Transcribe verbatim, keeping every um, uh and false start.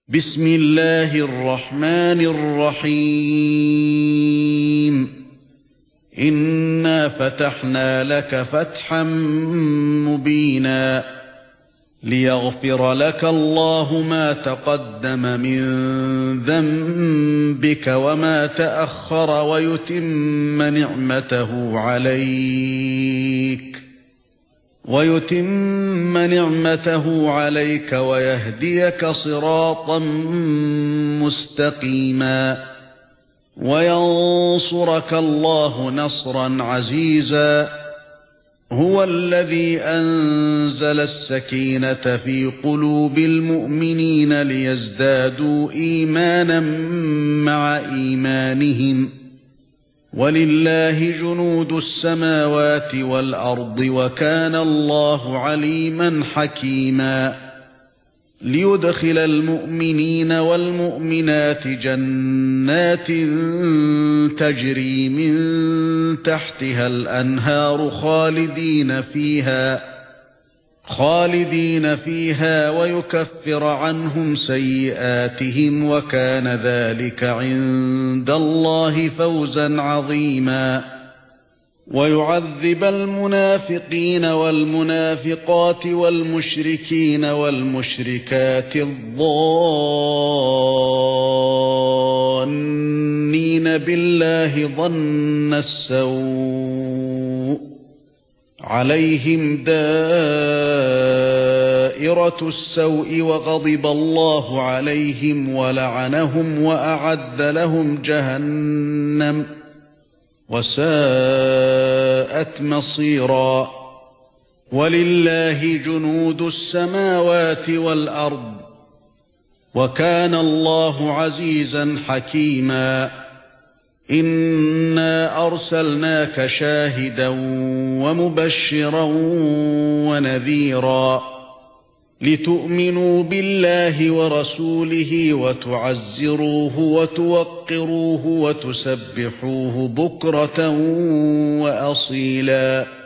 بسم الله الرحمن الرحيم إنا فتحنا لك فتحا مبينا ليغفر لك الله ما تقدم من ذنبك وما تأخر ويتم نعمته عليك ويتم نعمته عليك ويهديك صراطا مستقيما وينصرك الله نصرا عزيزا هو الذي أنزل السكينة في قلوب المؤمنين ليزدادوا إيمانا مع إيمانهم ولله جنود السماوات والأرض وكان الله عليما حكيما ليدخل المؤمنين والمؤمنات جنات تجري من تحتها الأنهار خالدين فيها خالدين فيها ويكفر عنهم سيئاتهم وكان ذلك عند الله فوزا عظيما ويعذب المنافقين والمنافقات والمشركين والمشركات الظانين بالله ظن السوء عليهم دائرة السوء وغضب الله عليهم ولعنهم وأعد لهم جهنم وساءت مصيرا ولله جنود السماوات والأرض وكان الله عزيزا حكيما إنا أرسلناك شاهدا ومبشرا ونذيرا لتؤمنوا بالله ورسوله وتعزروه وتوقروه وتسبحوه بكرة وأصيلا